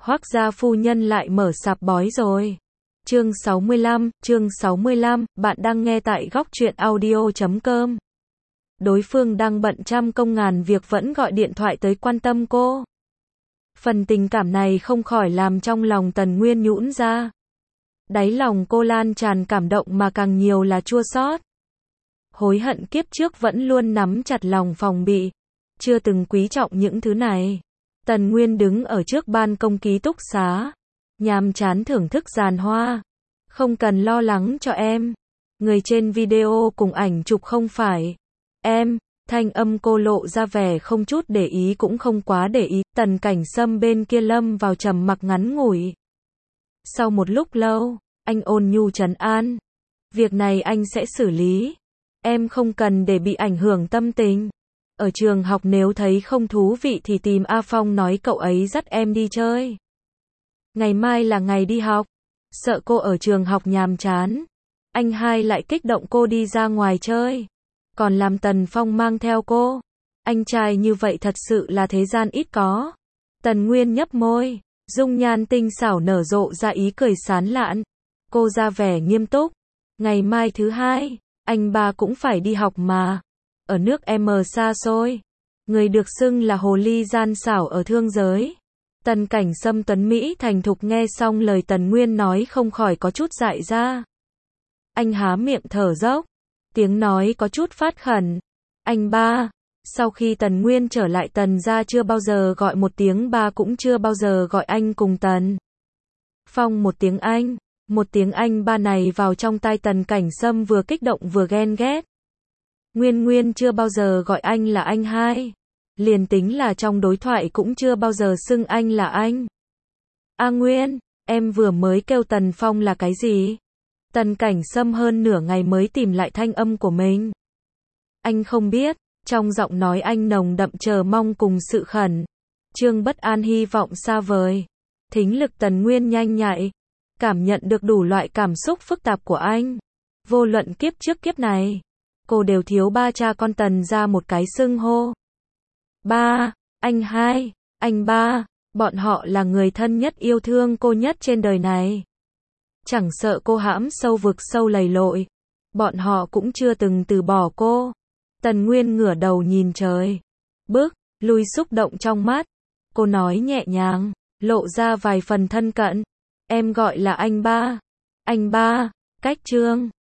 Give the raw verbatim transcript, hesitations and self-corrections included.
Hoác gia phu nhân lại mở sạp bói rồi. Chương sáu mươi lăm, chương sáu mươi lăm, bạn đang nghe tại góc truyện audio chấm com. Đối phương đang bận trăm công ngàn việc vẫn gọi điện thoại tới quan tâm cô. Phần tình cảm này không khỏi làm trong lòng Tần Nguyên nhũn ra. Đáy lòng cô lan tràn cảm động mà càng nhiều là chua xót. Hối hận kiếp trước vẫn luôn nắm chặt lòng phòng bị, chưa từng quý trọng những thứ này. Tần Nguyên đứng ở trước ban công ký túc xá, nhàm chán thưởng thức giàn hoa. Không cần lo lắng cho em. Người trên video cùng ảnh chụp không phải em. Thanh âm cô lộ ra vẻ không chút để ý cũng không quá để ý. Tần Cảnh Sâm bên kia lâm vào trầm mặc ngắn ngủi. Sau một lúc lâu, anh ôn nhu trấn an. Việc này anh sẽ xử lý. Em không cần để bị ảnh hưởng tâm tình. Ở trường học nếu thấy không thú vị thì tìm A Phong nói cậu ấy dắt em đi chơi. Ngày mai là ngày đi học. Sợ cô ở trường học nhàm chán. Anh hai lại kích động cô đi ra ngoài chơi. Còn làm Tần Phong mang theo cô. Anh trai như vậy thật sự là thế gian ít có. Tần Nguyên nhấp môi. Dung nhan tinh xảo nở rộ ra ý cười sán lạn. Cô ra vẻ nghiêm túc. Ngày mai thứ hai, anh ba cũng phải đi học mà. Ở nước M xa xôi. Người được xưng là hồ ly gian xảo ở thương giới. Tần Cảnh Sâm tuấn Mỹ thành thục nghe xong lời Tần Nguyên nói không khỏi có chút dại ra. Anh há miệng thở dốc. Tiếng nói có chút phát khẩn. Anh ba. Sau khi Tần Nguyên trở lại Tần gia chưa bao giờ gọi một tiếng ba cũng chưa bao giờ gọi anh cùng Tần Phong một tiếng anh. Một tiếng anh ba này vào trong tai Tần Cảnh Sâm vừa kích động vừa ghen ghét. Nguyên Nguyên chưa bao giờ gọi anh là anh hai. Liền tính là trong đối thoại cũng chưa bao giờ xưng anh là anh. A Nguyên, em vừa mới kêu Tần Phong là cái gì? Tần Cảnh Sâm hơn nửa ngày mới tìm lại thanh âm của mình. Anh không biết, trong giọng nói anh nồng đậm chờ mong cùng sự khẩn. Trương bất an hy vọng xa vời. Thính lực Tần Nguyên nhanh nhạy. Cảm nhận được đủ loại cảm xúc phức tạp của anh. Vô luận kiếp trước kiếp này. Cô đều thiếu ba cha con Tần ra một cái xưng hô. Ba, anh hai, anh ba, bọn họ là người thân nhất yêu thương cô nhất trên đời này. Chẳng sợ cô hãm sâu vực sâu lầy lội. Bọn họ cũng chưa từng từ bỏ cô. Tần Nguyên ngửa đầu nhìn trời. Bước, lui xúc động trong mắt. Cô nói nhẹ nhàng, lộ ra vài phần thân cận. Em gọi là anh ba. Anh ba, cách Trương.